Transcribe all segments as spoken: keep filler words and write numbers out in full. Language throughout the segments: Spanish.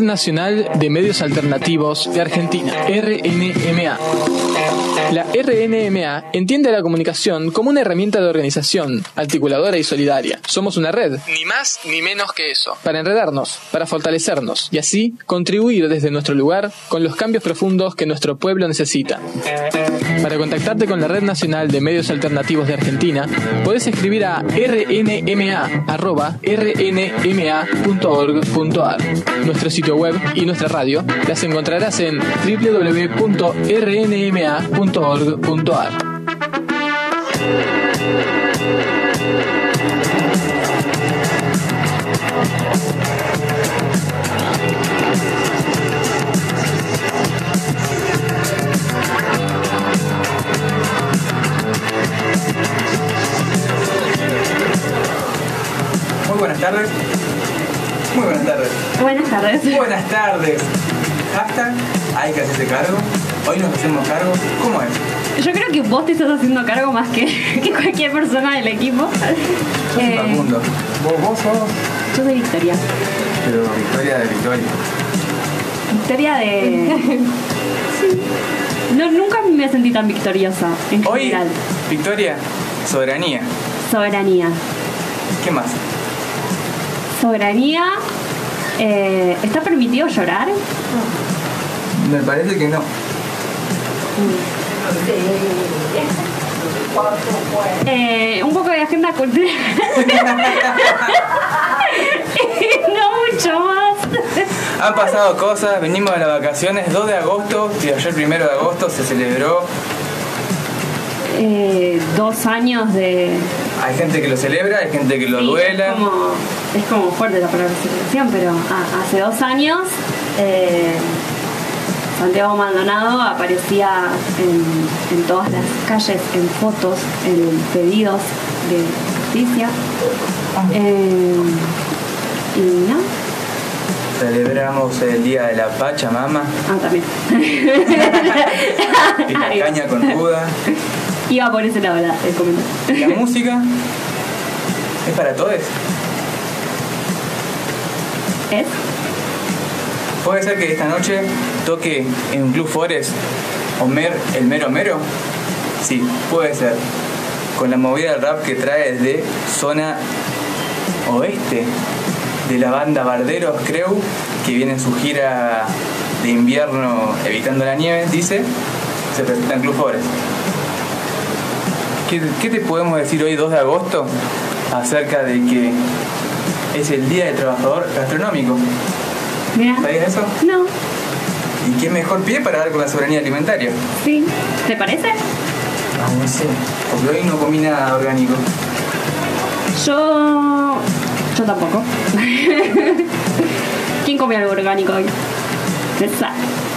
Nacional de Medios Alternativos de Argentina, R N M A. La R N M A entiende la comunicación como una herramienta de organización, articuladora y solidaria. Somos una red, ni más ni menos que eso, para enredarnos, para fortalecernos y así contribuir desde nuestro lugar con los cambios profundos que nuestro pueblo necesita. Para contactarte con la Red Nacional de Medios Alternativos de Argentina, podés escribir a r n m a arroba r n m a punto org punto a r. Nuestro sitio web y nuestra radio las encontrarás en w w w punto r n m a punto org punto a r. Muy buenas tardes. Muy buenas tardes. Buenas tardes. Buenas tardes. Hashtag hay que hacerse cargo. Hoy nos hacemos cargo. ¿Cómo es? Yo creo que vos te estás haciendo cargo más que, que cualquier persona del equipo. Yo soy Eh, Facundo. ¿Vos, vos sos? Yo soy Victoria. Pero Victoria de Victoria. Victoria de... Sí. No, nunca me sentí tan victoriosa en Hoy, general. Victoria, soberanía. Soberanía. ¿Qué más? Soberanía. Eh, ¿Está permitido llorar? Me parece que no. Eh, un poco de agenda cultural. No mucho más. Han pasado cosas, venimos de las vacaciones, dos de agosto y ayer primero de agosto se celebró. Eh, dos años de... Hay gente que lo celebra, hay gente que lo Sí, duela. Es como, es como fuerte la palabra celebración, pero ah, hace dos años eh, Santiago Maldonado aparecía en, en todas las calles, en fotos, en pedidos de justicia. Eh, y no, Celebramos el día de la Pachamama ah, también. y la caña con ruda. Iba por ese lado la- el comentario. La música es para todos. ¿Es? Puede ser que esta noche toque en un Club Forest Homer, el mero mero. Sí, puede ser. Con la movida del rap que trae desde zona oeste de la banda Barderos Creu, que viene en su gira de invierno evitando la nieve, dice, se presenta en Club Forest. ¿Qué, qué te podemos decir hoy, dos de agosto, acerca de que es el Día del Trabajador Gastronómico? Mira. ¿Sabías eso? No. ¿Y qué mejor pie para dar con la soberanía alimentaria? Sí. ¿Te parece? Ah, no sé, porque hoy no comí nada orgánico. Yo... Yo tampoco. ¿Quién come algo orgánico hoy? Esa.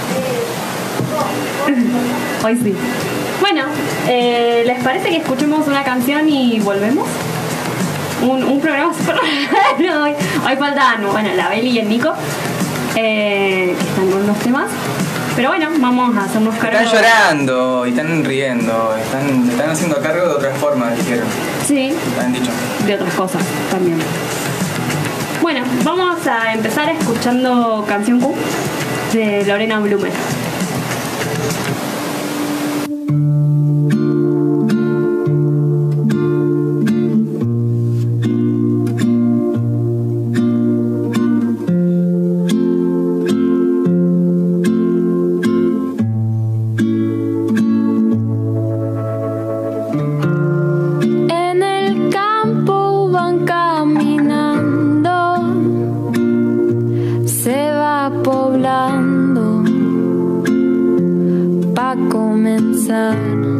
Hoy sí. Bueno, eh, ¿les parece que escuchemos una canción y volvemos? Un, un programa súper raro hoy. Hoy faltan, bueno, la Beli y el Nico, eh, que están con los temas. Pero bueno, vamos a hacernos cargo. Están llorando y están riendo, están, están haciendo cargo de otras formas, dijeron. Sí, Han dicho. de otras cosas también. Bueno, vamos a empezar escuchando Canción Q de Lorena Blume. En el campo van caminando, se va poblando pa' comenzar.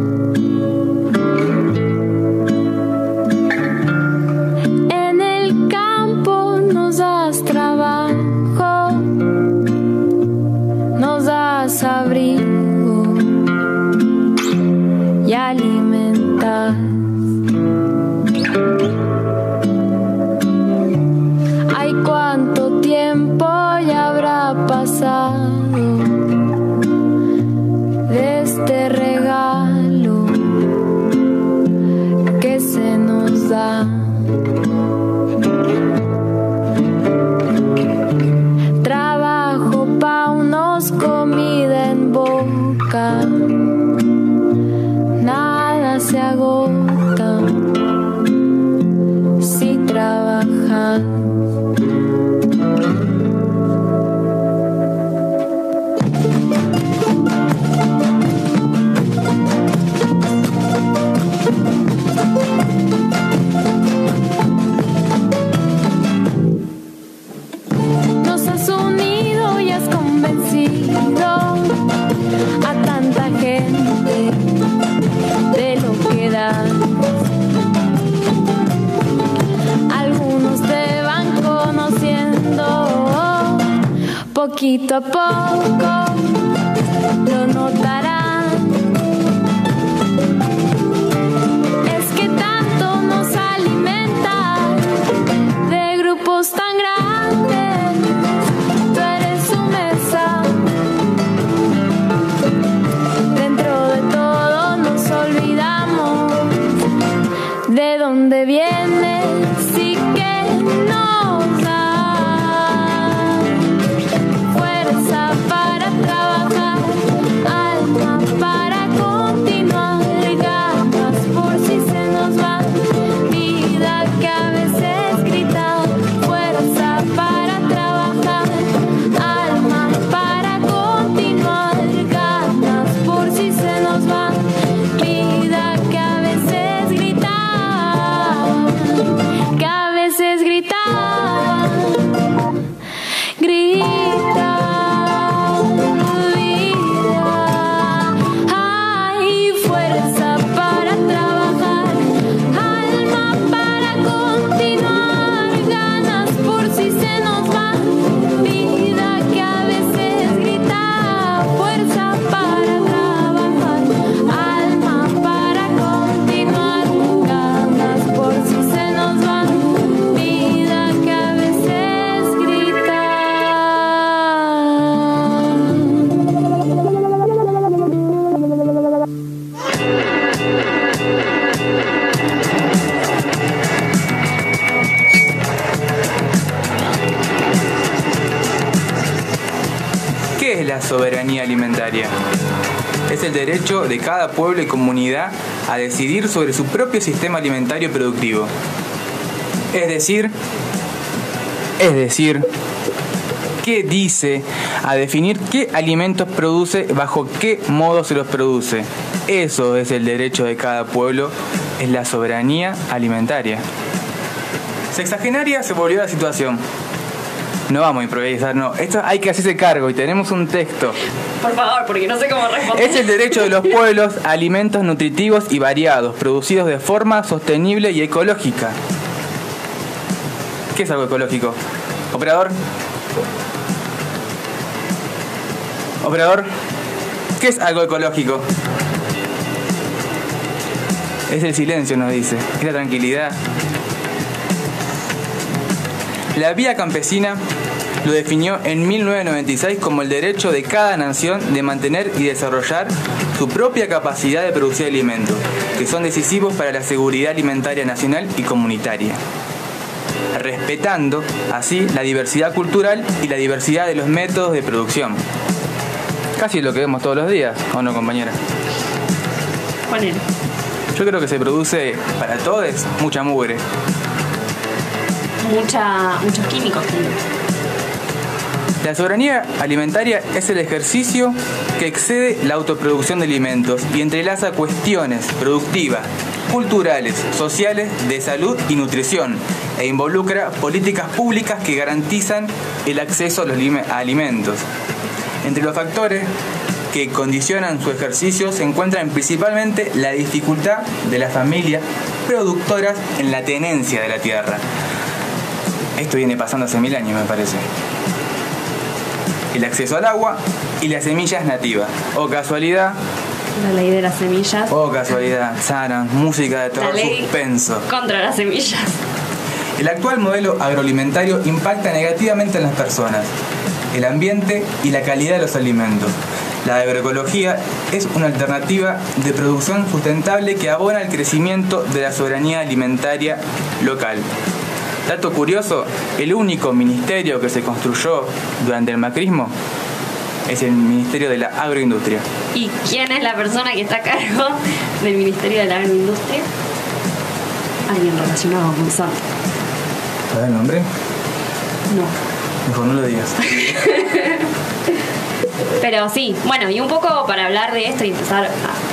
En el campo nos das trabajo, nos das abrigo y alimentas. Ay, cuánto tiempo ya habrá pasado de este regalo que se nos da. Trabajo agota si trabajas. Nos has unido y has convencido a tanta gente de lo que das. Algunos te van conociendo, poquito a poco lo notarán. Es que tanto nos alimenta de grupos tan grandes, tú eres su mesa. Dentro de todo nos olvidamos de dónde vienes y que nos da fuerza para trabajar, alma para continuar, ganas por si se nos va, vida que a veces grita, fuerza para trabajar, alma para continuar, ganas por si se nos va, vida que a veces grita, que a veces grita, grita, vida, hay fuerza para trabajar, alma para continuar, ganas por si se nos va, vida que a veces grita, fuerza para trabajar, alma para continuar, ganas por si se nos va, vida que a veces grita. ¿Qué es la soberanía alimentaria? Es el derecho de cada pueblo y comunidad a decidir sobre su propio sistema alimentario productivo. Es decir, es decir, qué dice, a definir qué alimentos produce, bajo qué modo se los produce. Eso es el derecho de cada pueblo, es la soberanía alimentaria. Sexagenaria se volvió la situación. No vamos a improvisar, no. Esto hay que hacerse cargo y tenemos un texto. Por favor, porque no sé cómo responder. Es el derecho de los pueblos a alimentos nutritivos y variados, producidos de forma sostenible y ecológica. ¿Qué es algo ecológico? Operador. Operador. ¿Qué es algo ecológico? Es el silencio, nos dice. Es la tranquilidad. La Vía Campesina lo definió en mil novecientos noventa y seis como el derecho de cada nación de mantener y desarrollar su propia capacidad de producir alimentos, que son decisivos para la seguridad alimentaria nacional y comunitaria, respetando así la diversidad cultural y la diversidad de los métodos de producción. Casi lo que vemos todos los días, ¿o no, compañera? Ponele. Yo creo que se produce para todos mucha mugre. Mucha, muchos químicos. La soberanía alimentaria es el ejercicio que excede la autoproducción de alimentos y entrelaza cuestiones productivas, culturales, sociales, de salud y nutrición, e involucra políticas públicas que garantizan el acceso a los alimentos. Entre los factores que condicionan su ejercicio se encuentran principalmente la dificultad de las familias productoras en la tenencia de la tierra. Esto viene pasando hace mil años, me parece. El acceso al agua y las semillas nativas. O casualidad. La ley de las semillas. Oh, casualidad. Saran, música de terror suspenso. Contra las semillas. El actual modelo agroalimentario impacta negativamente en las personas, el ambiente y la calidad de los alimentos. La agroecología es una alternativa de producción sustentable que abona el crecimiento de la soberanía alimentaria local. Dato curioso, el único ministerio que se construyó durante el macrismo es el Ministerio de la Agroindustria. ¿Y quién es la persona que está a cargo del Ministerio de la Agroindustria. Alguien relacionado con Monsanto. ¿Sabes el nombre? No. Mejor no lo digas. Pero sí, bueno, y un poco para hablar de esto y empezar a,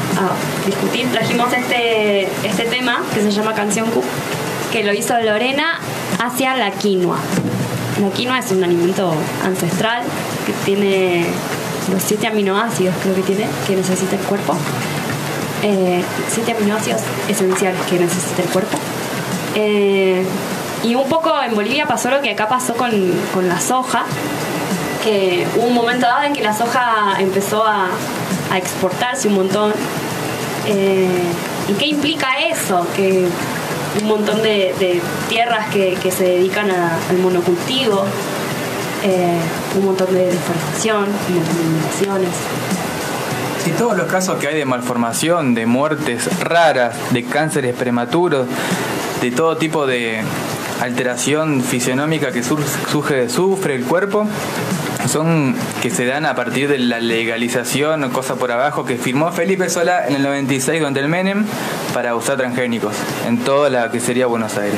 a discutir, trajimos este, este tema que se llama Canción Q, que lo hizo Lorena hacia la quinoa. La quinoa es un alimento ancestral que tiene los siete aminoácidos, creo que tiene, que necesita el cuerpo. Eh, siete aminoácidos esenciales que necesita el cuerpo. Eh, y un poco en Bolivia pasó lo que acá pasó con, con la soja, que hubo un momento dado en que la soja empezó a, a exportarse un montón. Eh, ¿Y qué implica eso? Que un montón de, de tierras que, que se dedican a, al monocultivo, eh, un montón de deforestación, un montón de inundaciones. Sí, todos los casos que hay de malformación, de muertes raras, de cánceres prematuros, de todo tipo de alteración fisionómica que surge, sufre el cuerpo, son que se dan a partir de la legalización o cosa por abajo que firmó Felipe Solá en el noventa y seis durante el Menem para usar transgénicos en toda la que sería Buenos Aires.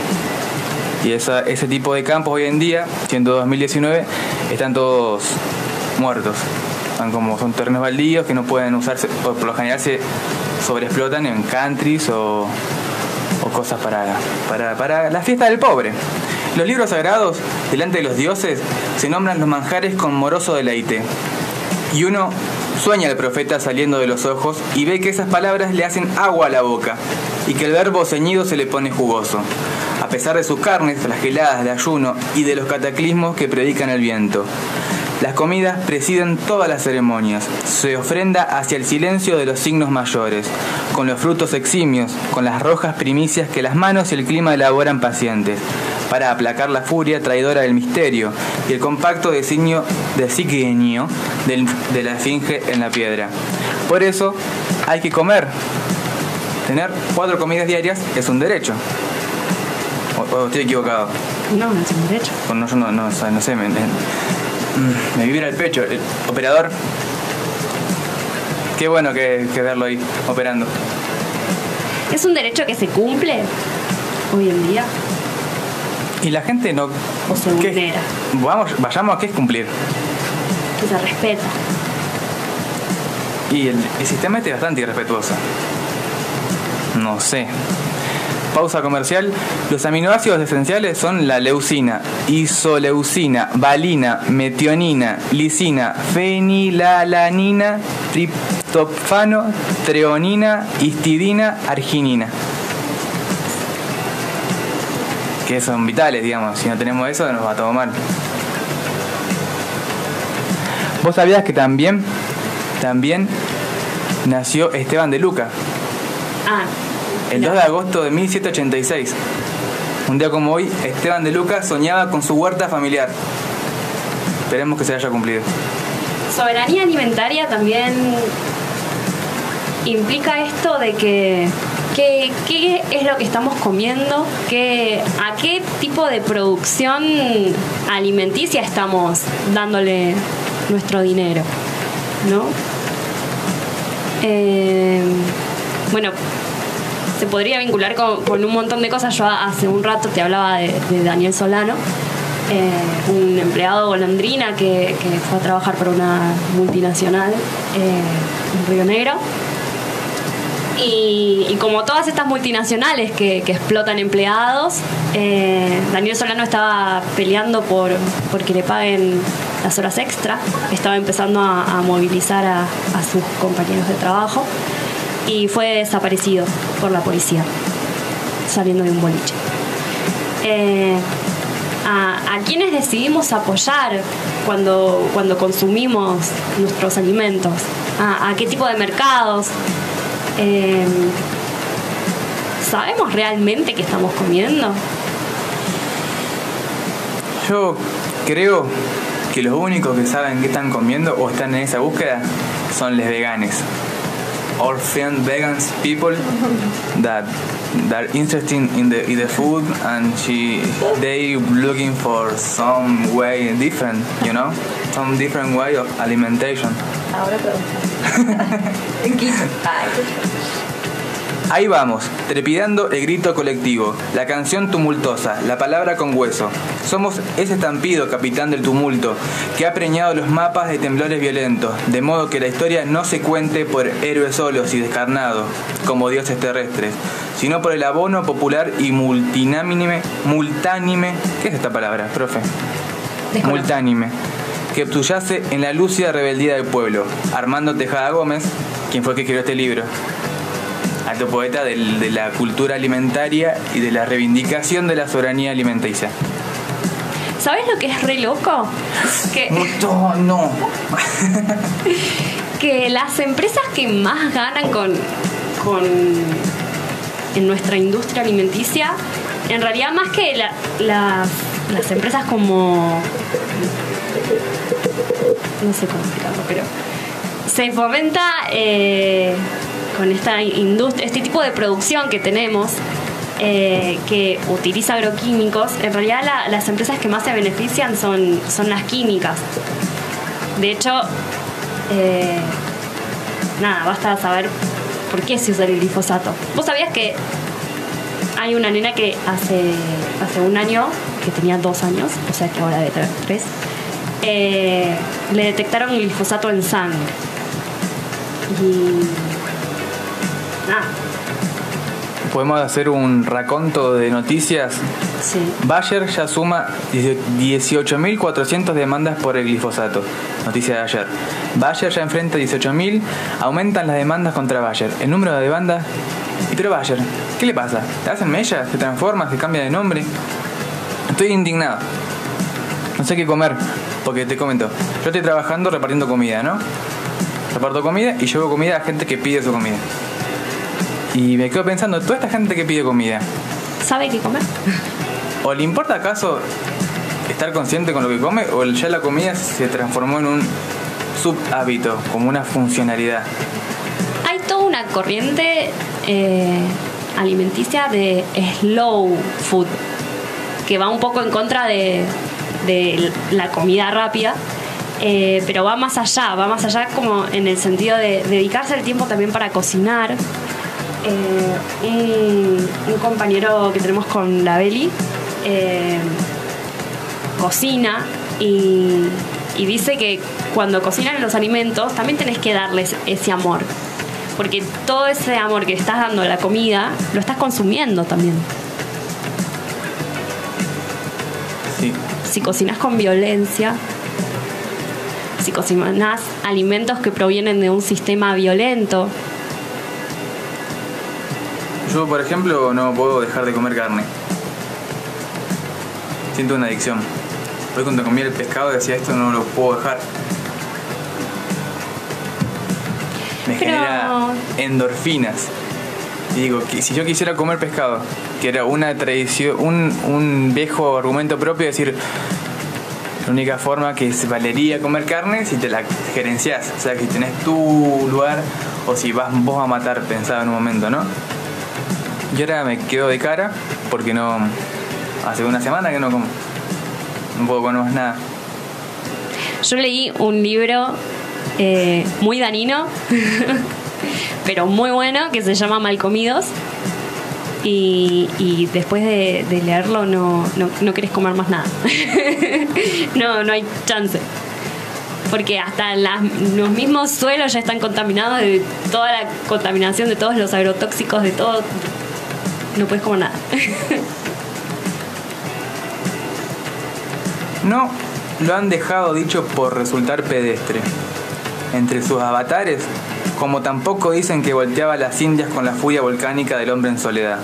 Y esa, ese tipo de campos hoy en día, siendo dos mil diecinueve, están todos muertos. Están como, son terrenos baldíos que no pueden usarse, por, por lo general se sobreexplotan en countries o, o cosas para, para, para la fiesta del pobre. Los libros sagrados, delante de los dioses, se nombran los manjares con moroso deleite. Y uno sueña al profeta saliendo de los ojos y ve que esas palabras le hacen agua a la boca y que el verbo ceñido se le pone jugoso, a pesar de sus carnes flageladas de ayuno y de los cataclismos que predican el viento. Las comidas presiden todas las ceremonias. Se ofrenda hacia el silencio de los signos mayores, con los frutos eximios, con las rojas primicias que las manos y el clima elaboran pacientes, para aplacar la furia traidora del misterio y el compacto designio, designio del, de la esfinge en la piedra. Por eso hay que comer. Tener cuatro comidas diarias es un derecho. ¿O, o estoy equivocado? No, no es un derecho. No, yo no, no, no sé, me, me vibra el pecho. El operador, qué bueno que, que verlo ahí, operando. ¿Es un derecho que se cumple hoy en día? Y la gente no... ¿O se vulnera? Vamos, vayamos a qué es cumplir. Que se respeta. Y el, el sistema este es bastante irrespetuoso. No sé. Pausa comercial. Los aminoácidos esenciales son la leucina, isoleucina, valina, metionina, lisina, fenilalanina, triptofano, treonina, histidina, arginina. Que son vitales, digamos. Si no tenemos eso, nos va todo mal. ¿Vos sabías que también, también nació Esteban de Luca? Ah. El dos de agosto de mil setecientos ochenta y seis. Un día como hoy, Esteban de Luca soñaba con su huerta familiar. Esperemos que se haya cumplido. Soberanía alimentaria también implica esto de que ¿Qué, ¿Qué es lo que estamos comiendo? ¿Qué, ¿A qué tipo de producción alimenticia estamos dándole nuestro dinero? ¿No? Eh, bueno, se podría vincular con, con un montón de cosas. Yo hace un rato te hablaba de, de Daniel Solano, eh, un empleado golondrina que, que fue a trabajar para una multinacional eh, en Río Negro. Y, y como todas estas multinacionales que, que explotan empleados, eh, Daniel Solano estaba peleando por, por que le paguen las horas extra, estaba empezando a, a movilizar a, a sus compañeros de trabajo y fue desaparecido por la policía saliendo de un boliche. Eh, a, a quienes decidimos apoyar cuando, cuando consumimos nuestros alimentos, a, a qué tipo de mercados. Eh, ¿Sabemos realmente qué estamos comiendo? Yo creo que los únicos que saben qué están comiendo o están en esa búsqueda son los veganes. Orphan vegans people that that are interested in the in the food and she they looking for some way different, you know, some different way of alimentation. Ahora pregunta. Ahí vamos, trepidando el grito colectivo, la canción tumultuosa, la palabra con hueso. Somos ese estampido, capitán del tumulto, que ha preñado los mapas de temblores violentos, de modo que la historia no se cuente por héroes solos y descarnados, como dioses terrestres, sino por el abono popular y multinánime, multánime, ¿qué es esta palabra, profe? Desconozco. Multánime, que subyace en la lúcida rebeldía del pueblo. Armando Tejada Gómez, quien fue el que escribió este libro, alto poeta del, de la cultura alimentaria y de la reivindicación de la soberanía alimenticia. ¿Sabes lo que es re loco? Que, No, no. que las empresas que más ganan con, con en nuestra industria alimenticia, en realidad más que la, la, las empresas como... no sé cómo explicarlo, pero se fomenta eh, con esta industria, este tipo de producción que tenemos, eh, que utiliza agroquímicos. En realidad la, las empresas que más se benefician son, son las químicas. De hecho, eh, nada, basta saber por qué se usa el glifosato. ¿Vos sabías que hay una nena que hace, hace un año, que tenía dos años, o sea que ahora debe tener tres, eh, le detectaron el glifosato en sangre? Y nada. Podemos hacer un raconto de noticias. Sí. Bayer ya suma dieciocho mil cuatrocientas demandas por el glifosato. Noticia de ayer. Bayer ya enfrenta dieciocho mil. Aumentan las demandas contra Bayer. El número de demandas. ¿Y pero Bayer? ¿Qué le pasa? ¿Te hacen mella? ¿Se transforma? ¿Se cambia de nombre? Estoy indignado. No sé qué comer. Porque te comento. Yo estoy trabajando repartiendo comida, ¿no? Reparto comida y llevo comida a gente que pide su comida. Y me quedo pensando, toda esta gente que pide comida, ¿Sabe qué comer? ¿o le importa acaso estar consciente con lo que come? ¿O ya la comida se transformó en un subhábito, como una funcionalidad? Hay toda una corriente eh, alimenticia de slow food, que va un poco en contra de, de la comida rápida. Eh, pero va más allá, va más allá como en el sentido de dedicarse el tiempo también para cocinar. Eh, un, un compañero que tenemos con la Beli eh, cocina y, y dice que cuando cocinan los alimentos también tenés que darles ese amor, porque todo ese amor que estás dando a la comida lo estás consumiendo también. Sí. Si cocinas con violencia, si cocinas alimentos que provienen de un sistema violento. Yo, por ejemplo, no puedo dejar de comer carne. Siento una adicción. Hoy cuando comí el pescado decía, esto no lo puedo dejar. Me Pero... genera endorfinas. Y digo, que si yo quisiera comer pescado, que era una tradición, un, un viejo argumento propio, decir, la única forma que se valería comer carne es si te la gerenciás, o sea, que si tenés tu lugar o si vas vos a matar, pensaba en un momento, ¿no? Y ahora me quedo de cara porque no, hace una semana que no como, no puedo comer más nada. Yo leí un libro eh, muy danino, pero muy bueno, que se llama Malcomidos. Y, y después de, de leerlo no, no, no querés comer más nada. no, no hay chance. Porque hasta las, los mismos suelos ya están contaminados de toda la contaminación, de todos los agrotóxicos, de todo. No puedes comer nada. No lo han dejado dicho por resultar pedestre. Entre sus avatares, como tampoco dicen que volteaba las Indias con la furia volcánica del hombre en soledad.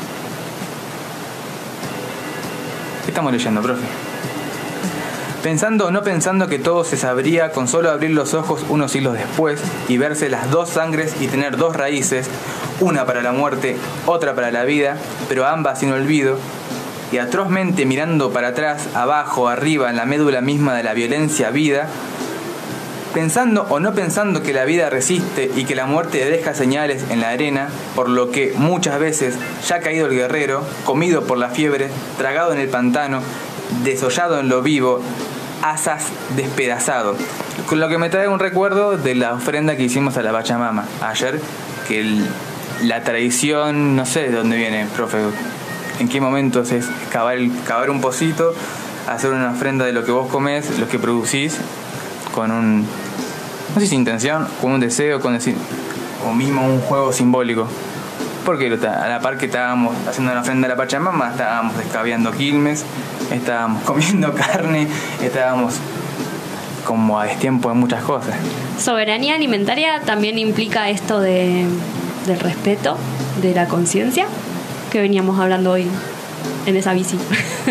¿Qué estamos leyendo, profe? Pensando o no pensando que todo se sabría con solo abrir los ojos unos siglos después y verse las dos sangres y tener dos raíces, una para la muerte, otra para la vida, pero ambas sin olvido, y atrozmente mirando para atrás, abajo, arriba, en la médula misma de la violencia vida, pensando o no pensando que la vida resiste y que la muerte deja señales en la arena, por lo que muchas veces ya ha caído el guerrero, comido por la fiebre, tragado en el pantano, desollado en lo vivo, asaz despedazado. Con lo que me trae un recuerdo de la ofrenda que hicimos a la Pachamama ayer, que el la tradición, no sé de dónde viene, profe. ¿En qué momentos es cavar, el, cavar un pocito, hacer una ofrenda de lo que vos comés, lo que producís, con un, no sé si intención, con un deseo, con decir, o mismo un juego simbólico? Porque a la par que estábamos haciendo una ofrenda a la Pachamama, estábamos escabeando quilmes, estábamos comiendo carne, estábamos como a destiempo de muchas cosas. Soberanía alimentaria también implica esto de, del respeto, de la conciencia, que veníamos hablando hoy en esa bici.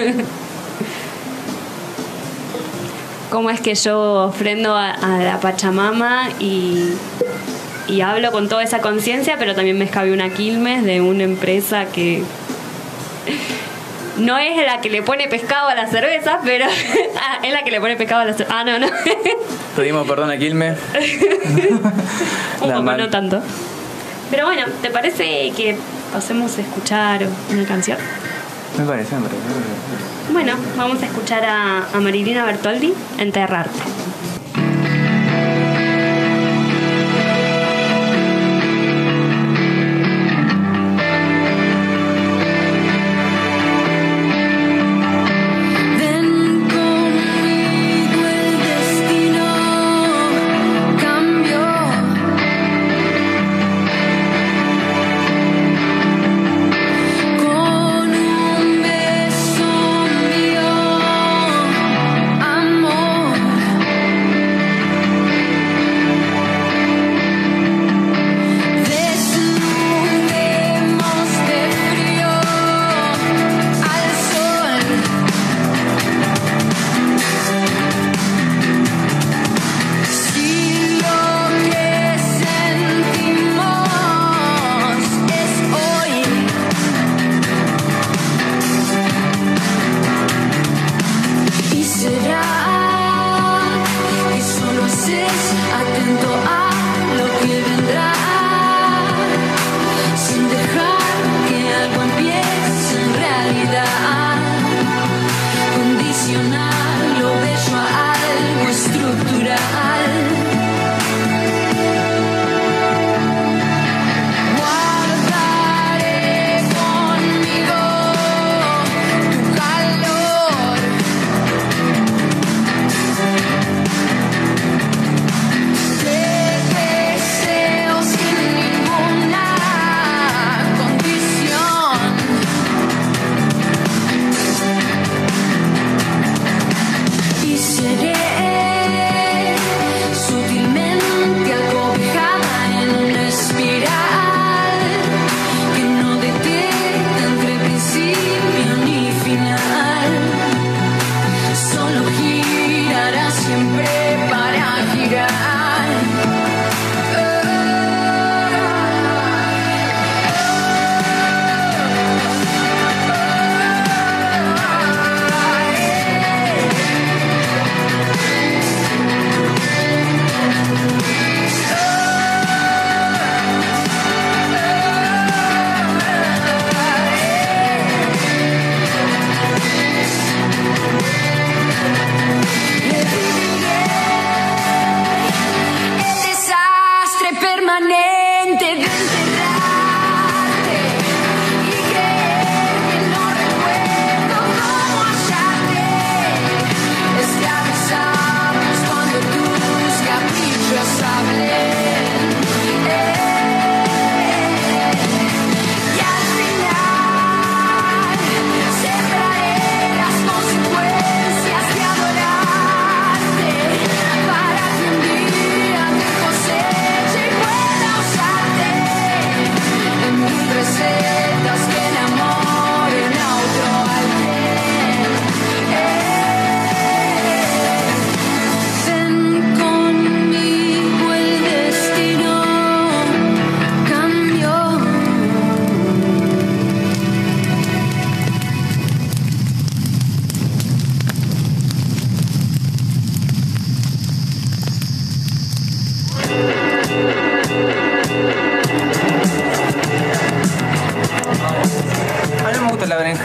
¿Cómo es que yo ofrendo a, a la Pachamama y, y hablo con toda esa conciencia, pero también me escabé una quilmes de una empresa que no es la que le pone pescado a la cerveza, pero ah, es la que le pone pescado a la cerveza. Ah, no, no. Pedimos perdón a Quilmes. Un poco, no tanto. Pero bueno, ¿te parece que pasemos a escuchar una canción? Me parece, me parece. Me parece. Bueno, vamos a escuchar a, a Marilina Bertoldi, Enterrarte. Con un beso mío, amor.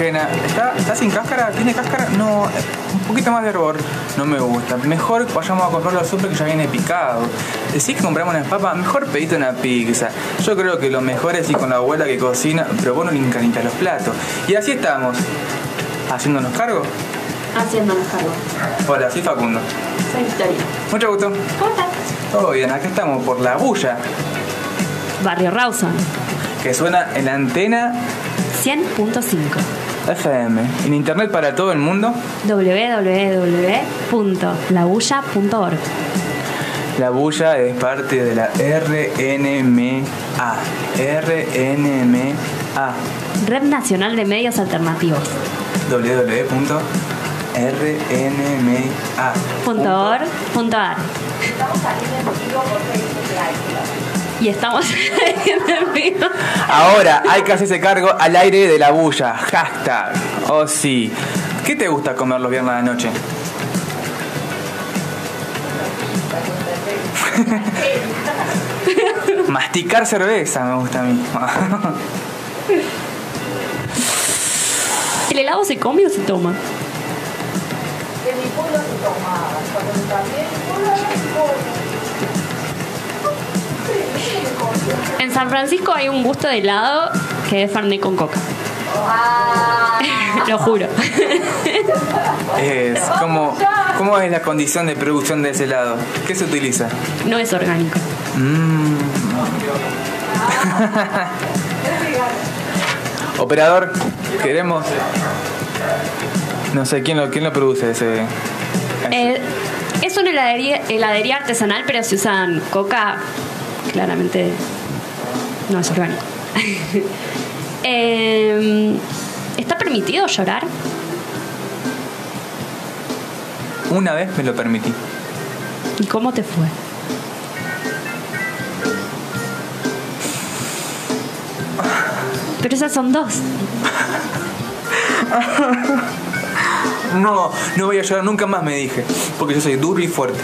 berenjena. ¿Está, ¿Está sin cáscara? ¿Tiene cáscara? No, un poquito más de hervor. No me gusta. Mejor vayamos a comprarlo al súper que ya viene picado. Decís que compramos unas papas, mejor pedite una pizza. Yo creo que lo mejor es ir con la abuela que cocina, pero vos no le encanitas los platos. Y así estamos. ¿Haciéndonos cargo? Haciéndonos cargo. Hola, soy Facundo. Soy Victoria. Mucho gusto. ¿Cómo estás? Todo bien, acá estamos por La Bulla, Barrio Rawson, que suena en la antena cien punto cinco. F M, en internet para todo el mundo. doble u doble u doble u punto la bulla punto org. La Bulla es parte de la R N M A. R N M A. Red Nacional de Medios Alternativos. doble u doble u doble u punto r n m a Punto org, punto ar. Estamos saliendo en vivo por Facebook Live. Y estamos en vivo. Ahora hay que hacerse cargo al aire de La Bulla. Hashtag. Oh sí. ¿Qué te gusta comer los viernes a la noche? Masticar cerveza me gusta a mí. ¿El helado se come o se toma? En mi pueblo se tomaba. Cuando me cambié de pueblo, En San Francisco hay un gusto de helado que es Fernet con coca. ah, Lo juro. Es como, ¿cómo es la condición de producción de ese helado? ¿Qué se utiliza? No es orgánico. Mm. Operador, queremos. No sé quién lo, quién lo produce ese. ese? Eh, es una heladería, heladería artesanal, pero si usan coca, claramente no es orgánico. eh, ¿Está permitido llorar? Una vez me lo permití. ¿Y cómo te fue? Pero esas son dos. No, no voy a llorar nunca más, me dije. Porque yo soy duro y fuerte.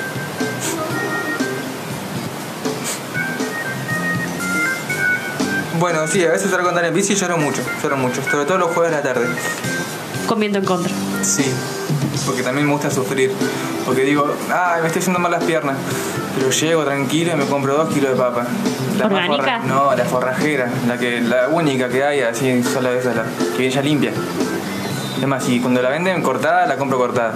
Bueno, sí, a veces salgo a andar en bici y lloro mucho. Lloro mucho, sobre todo los jueves de la tarde. Con viento en contra. Sí, porque también me gusta sufrir. Porque digo, ay, me estoy haciendo mal las piernas. Pero llego tranquilo y me compro dos kilos de papa. La más ¿Orgánica? forra- No, la forrajera, la que la única que hay, así, sola esa, la que viene ya limpia. Es más, y cuando la venden cortada, la compro cortada.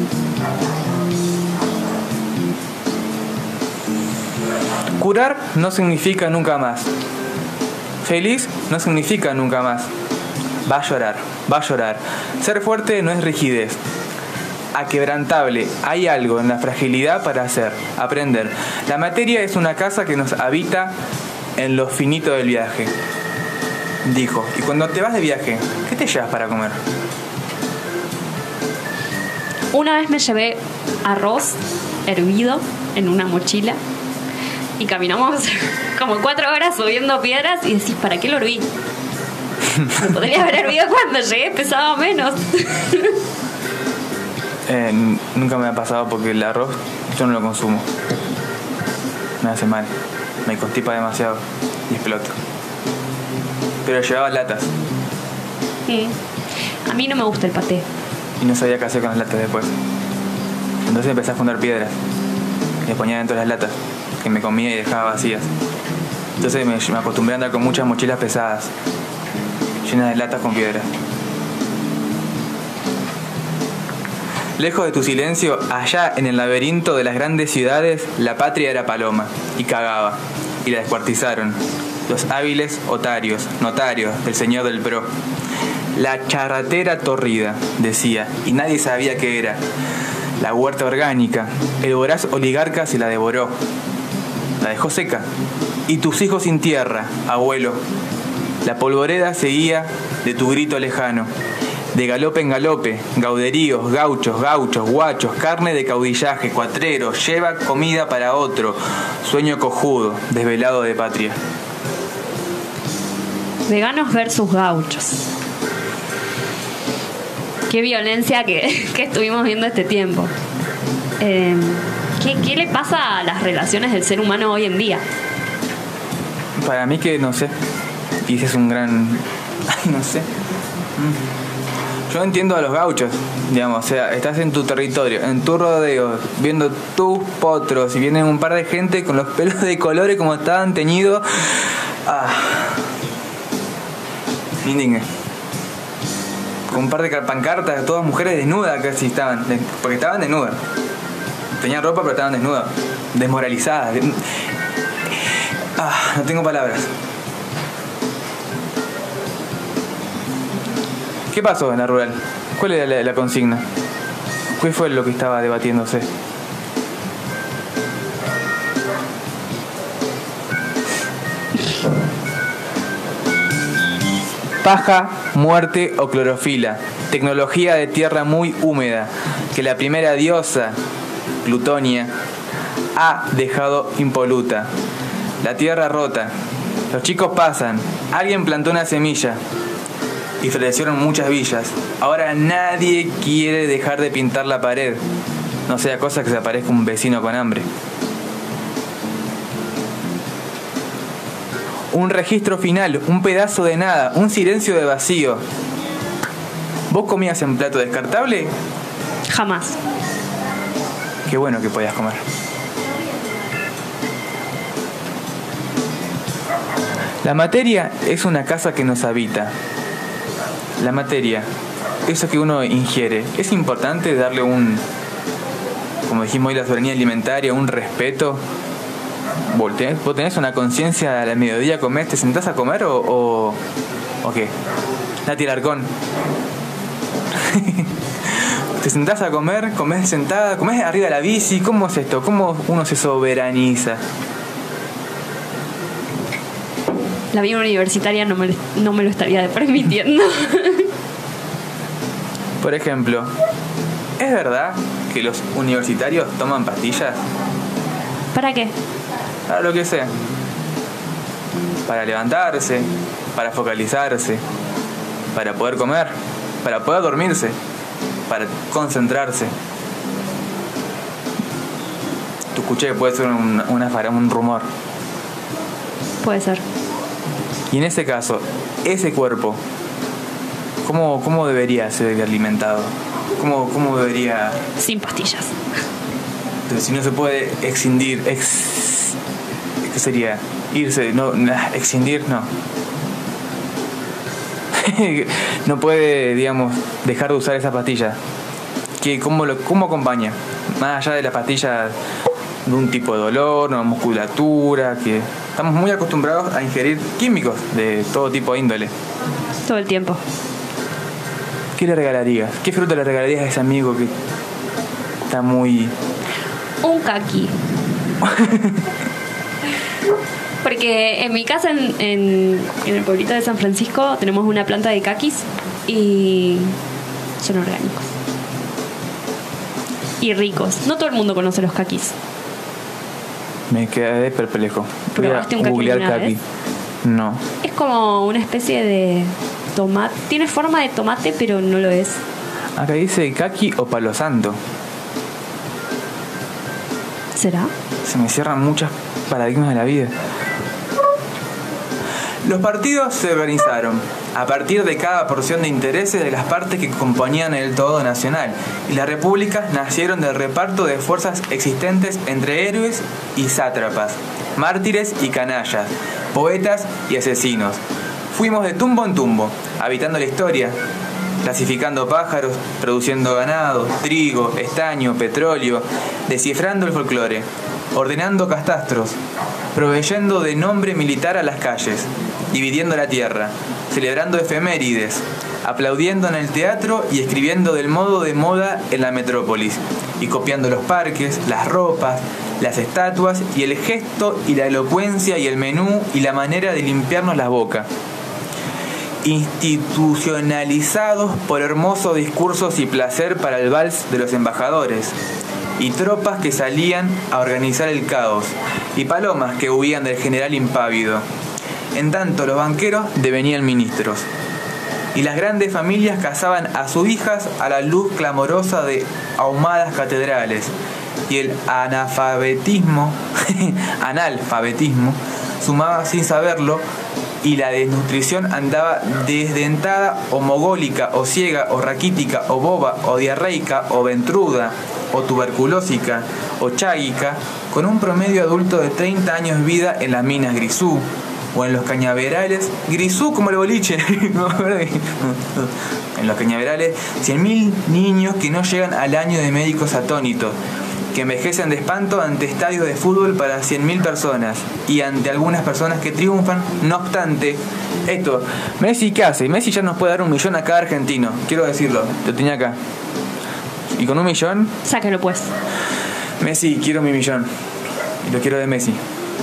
Curar no significa nunca más. Feliz no significa nunca más. Va a llorar, va a llorar. Ser fuerte no es rigidez. Aquebrantable, hay algo en la fragilidad para hacer, aprender. La materia es una casa que nos habita en lo finito del viaje. Dijo, y cuando te vas de viaje, ¿qué te llevas para comer? Una vez me llevé arroz hervido en una mochila y caminamos como cuatro horas subiendo piedras y decís, ¿para qué lo herví? Lo podría haber hervido cuando llegué, pesaba menos. Eh, nunca me ha pasado porque el arroz yo no lo consumo. Me hace mal, me constipa demasiado y exploto. Pero llevaba latas Mm. A mí no me gusta el paté. y no sabía qué hacer con las latas después. Entonces empecé a fundar piedras y las ponía dentro de las latas que me comía y dejaba vacías. Entonces me, me acostumbré a andar con muchas mochilas pesadas llenas de latas con piedras. Lejos de tu silencio, allá en el laberinto de las grandes ciudades, la patria era paloma y cagaba y la descuartizaron los hábiles otarios, notarios del señor del Pro. La charratera torrida, decía, y nadie sabía qué era. La huerta orgánica, el voraz oligarca se la devoró, la dejó seca. Y tus hijos sin tierra, abuelo. La polvoreda seguía de tu grito lejano. De galope en galope, gauderíos, gauchos, gauchos, guachos, carne de caudillaje, cuatreros, lleva comida para otro, sueño cojudo, desvelado de patria. Veganos versus gauchos. Qué violencia que, que estuvimos viendo este tiempo. Eh, ¿qué, ¿Qué le pasa a las relaciones del ser humano hoy en día? Para mí que no sé, y ese es un gran... Ay, no sé. Mm. Yo entiendo a los gauchos, digamos, o sea, estás en tu territorio, en tu rodeo, viendo tus potros y vienen un par de gente con los pelos de colores como estaban teñidos. Ah. Me indigné. Con un par de pancartas, todas mujeres desnudas casi estaban, porque estaban desnudas. Tenían ropa pero estaban desnudas, desmoralizadas. Ah, no tengo palabras. ¿Qué pasó en la rural? ¿Cuál era la, la consigna? ¿Qué fue lo que estaba debatiéndose? Paja, muerte o clorofila. Tecnología de tierra muy húmeda que la primera diosa, Plutonia, ha dejado impoluta. La tierra rota. Los chicos pasan. Alguien plantó una semilla. Y florecieron muchas villas. Ahora nadie quiere dejar de pintar la pared. No sea cosa que se aparezca un vecino con hambre. Un registro final, un pedazo de nada, un silencio de vacío. ¿Vos comías en plato descartable? Jamás. Qué bueno que podías comer. La materia es una casa que nos habita. La materia, eso que uno ingiere, es importante darle un, como dijimos hoy, la soberanía alimentaria, un respeto. ¿Vos tenés, vos tenés una conciencia al mediodía, comés, te sentás a comer o, o, o qué? Nati Larcón. ¿Te sentás a comer? ¿Comés sentada? ¿Comés arriba de la bici? ¿Cómo es esto? ¿Cómo uno se soberaniza? La vida universitaria no me, no me lo estaría permitiendo. Por ejemplo, ¿es verdad que los universitarios toman pastillas? ¿Para qué? Para lo que sea. Para levantarse, para focalizarse, para poder comer, para poder dormirse, para concentrarse. Tú escuché que puede ser un, una, un rumor. Puede ser. Y en ese caso, ese cuerpo, ¿cómo, cómo debería ser alimentado? ¿Cómo, cómo debería...? Sin pastillas. Pero si no se puede excindir, ex, ¿qué sería? Irse, no, excindir, no. No puede, digamos, dejar de usar esa pastilla. ¿Qué, cómo, lo, ¿Cómo acompaña? Más allá de la pastilla de un tipo de dolor, una musculatura, que estamos muy acostumbrados a ingerir químicos de todo tipo de índole. Todo el tiempo. ¿Qué le regalarías? ¿Qué fruta le regalarías a ese amigo que está muy... Un caqui. Porque en mi casa, en, en, en el pueblito de San Francisco, tenemos una planta de caquis y son orgánicos. Y ricos. No todo el mundo conoce los caquis. Me quedé perplejo. ¿Probaste un caqui alguna vez? No. Es como una especie de tomate. Tiene forma de tomate, pero no lo es. Acá dice caqui o palo santo. ¿Será? Se me cierran muchos paradigmas de la vida. Los partidos se organizaron a partir de cada porción de intereses de las partes que componían el todo nacional, y las repúblicas nacieron del reparto de fuerzas existentes entre héroes y sátrapas, mártires y canallas, poetas y asesinos. Fuimos de tumbo en tumbo, habitando la historia, clasificando pájaros, produciendo ganado, trigo, estaño, petróleo, descifrando el folclore, ordenando catastros, proveyendo de nombre militar a las calles, dividiendo la tierra, celebrando efemérides, aplaudiendo en el teatro y escribiendo del modo de moda en la metrópolis, y copiando los parques, las ropas, las estatuas y el gesto y la elocuencia y el menú y la manera de limpiarnos la boca. Institucionalizados por hermosos discursos y placer para el vals de los embajadores, y tropas que salían a organizar el caos, y palomas que huían del general impávido. En tanto los banqueros devenían ministros, y las grandes familias casaban a sus hijas a la luz clamorosa de ahumadas catedrales, y el analfabetismo, analfabetismo sumaba sin saberlo y la desnutrición andaba desdentada o mogólica o ciega o raquítica o boba o diarreica o ventruda o tuberculósica o chágica, con un promedio adulto de treinta años de vida en las minas Grisú o en los cañaverales, Grisú como el boliche, en los cañaverales, cien mil niños que no llegan al año de médicos atónitos, que envejecen de espanto ante estadios de fútbol para cien mil personas y ante algunas personas que triunfan. No obstante, esto, Messi, ¿qué hace? Messi ya nos puede dar un millón a cada argentino, quiero decirlo, lo tenía acá. Y con un millón... Sáquelo pues. Messi, quiero mi millón. Y lo quiero de Messi.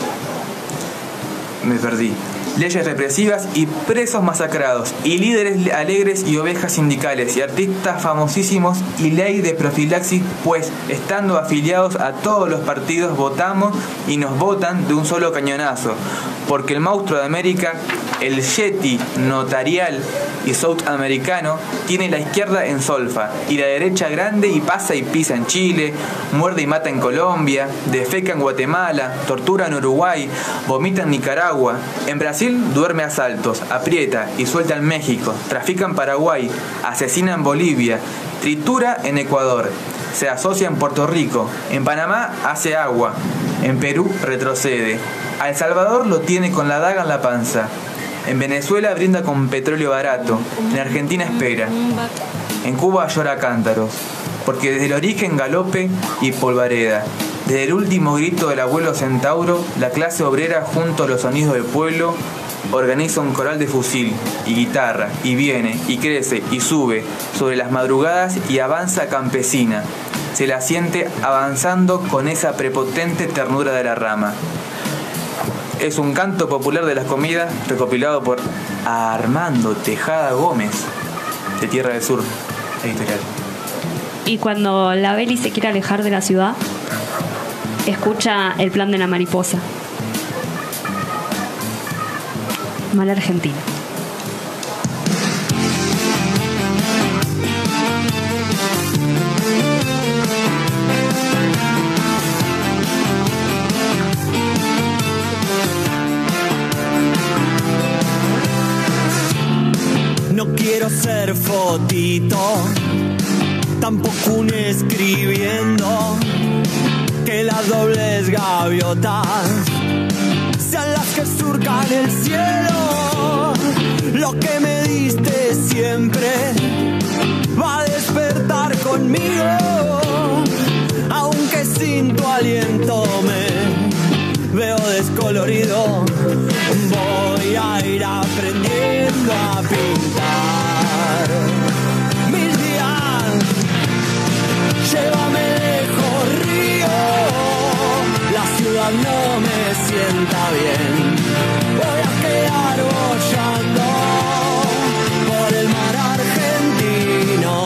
Me perdí. Leyes represivas y presos masacrados, y líderes alegres y ovejas sindicales, y artistas famosísimos, y ley de profilaxis, pues estando afiliados a todos los partidos votamos y nos votan de un solo cañonazo, porque el monstruo de América, el Yeti notarial y sudamericano, tiene la izquierda en solfa, y la derecha grande y pasa y pisa en Chile, muerde y mata en Colombia, defeca en Guatemala, tortura en Uruguay, vomita en Nicaragua, en Brasil duerme a saltos, aprieta y suelta en México, trafica en Paraguay, asesina en Bolivia, tritura en Ecuador, se asocia en Puerto Rico, en Panamá hace agua, en Perú retrocede, a El Salvador lo tiene con la daga en la panza, en Venezuela brinda con petróleo barato, en Argentina espera, en Cuba llora cántaros, porque desde el origen galope y polvareda. Desde el último grito del abuelo centauro, la clase obrera, junto a los sonidos del pueblo, organiza un coral de fusil y guitarra, y viene, y crece, y sube sobre las madrugadas y avanza campesina. Se la siente avanzando con esa prepotente ternura de la rama. Es un canto popular de las comidas recopilado por Armando Tejada Gómez, de Tierra del Sur, editorial. Y cuando la Beli se quiere alejar de la ciudad, escucha El plan de la mariposa. Mal argentino. No quiero ser fotito, tampoco un escribiendo, que las dobles gaviotas sean las que surcan el cielo. Lo que me diste siempre va a despertar conmigo, aunque sin tu aliento me veo descolorido. Voy a ir aprendiendo a pintar mis días. Llévame lejos, río, la ciudad no me sienta bien. Voy a quedar boyando por el mar argentino.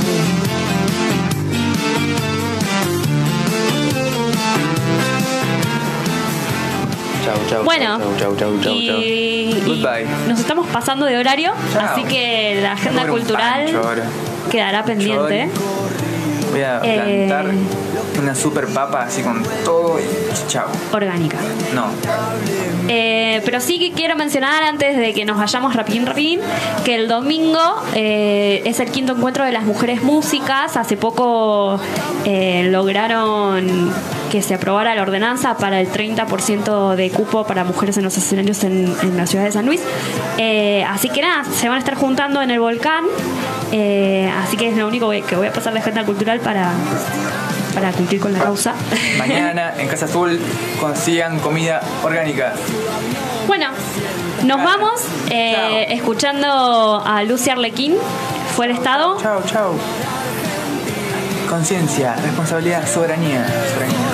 Chau, chau, Bueno, chau, chau, chau, chau, y, chau. y Goodbye. nos estamos pasando de horario, Chao. así que la agenda Voy a comer un cultural pancho ahora. quedará pendiente. Voy a Eh, plantar una super papa así con todo y chau. Orgánica. No. Eh, pero sí que quiero mencionar, antes de que nos vayamos rapidín, rapidín, que el domingo eh, es el quinto encuentro de las mujeres músicas. Hace poco eh, lograron que se aprobara la ordenanza para el treinta por ciento de cupo para mujeres en los escenarios en, en la ciudad de San Luis. Eh, así que nada, se van a estar juntando en el volcán. Eh, así que es lo único que voy a pasar de agenda cultural para, para cumplir con la causa. Mañana en Casa Azul consigan comida orgánica. Bueno, nos Chao. vamos eh, escuchando a Lucy Arlequín, Fue el Estado. Chau, chau. Conciencia, responsabilidad, soberanía. soberanía.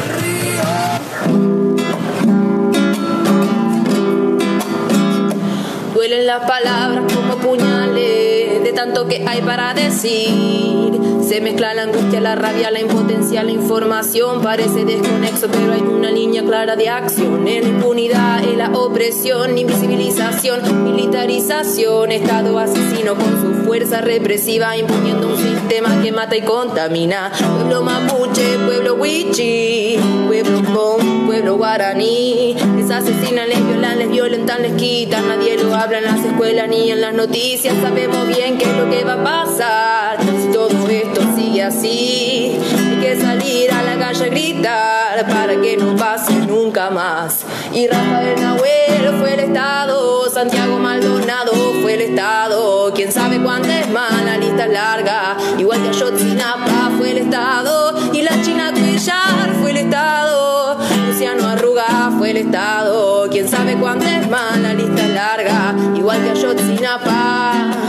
Duelen las palabras como puñales de tanto que hay para decir. Se mezcla la angustia, la rabia, la impotencia, la información. Parece desconexo, pero hay una línea clara de acción. En la impunidad, en la opresión, invisibilización, militarización. Estado asesino con su fuerza represiva, imponiendo un sistema que mata y contamina. Pueblo mapuche, pueblo wichi, pueblo con pueblo guaraní. Les asesinan, les violan, les violentan, les quitan. Nadie lo habla en las escuelas ni en las noticias. Sabemos bien qué es lo que va a pasar si todo esto sigue así. Hay que salir a la calle a gritar para que no pase nunca más. Y Rafael Nahuel fue el Estado, Santiago Maldonado fue el Estado. Quién sabe cuántas más, la lista es larga. Igual que Ayotzinapa fue el Estado, y la China Cuellar fue el Estado. Luciano Arruga fue el Estado. Quién sabe cuántas más, la lista es larga. Igual que Ayotzinapa.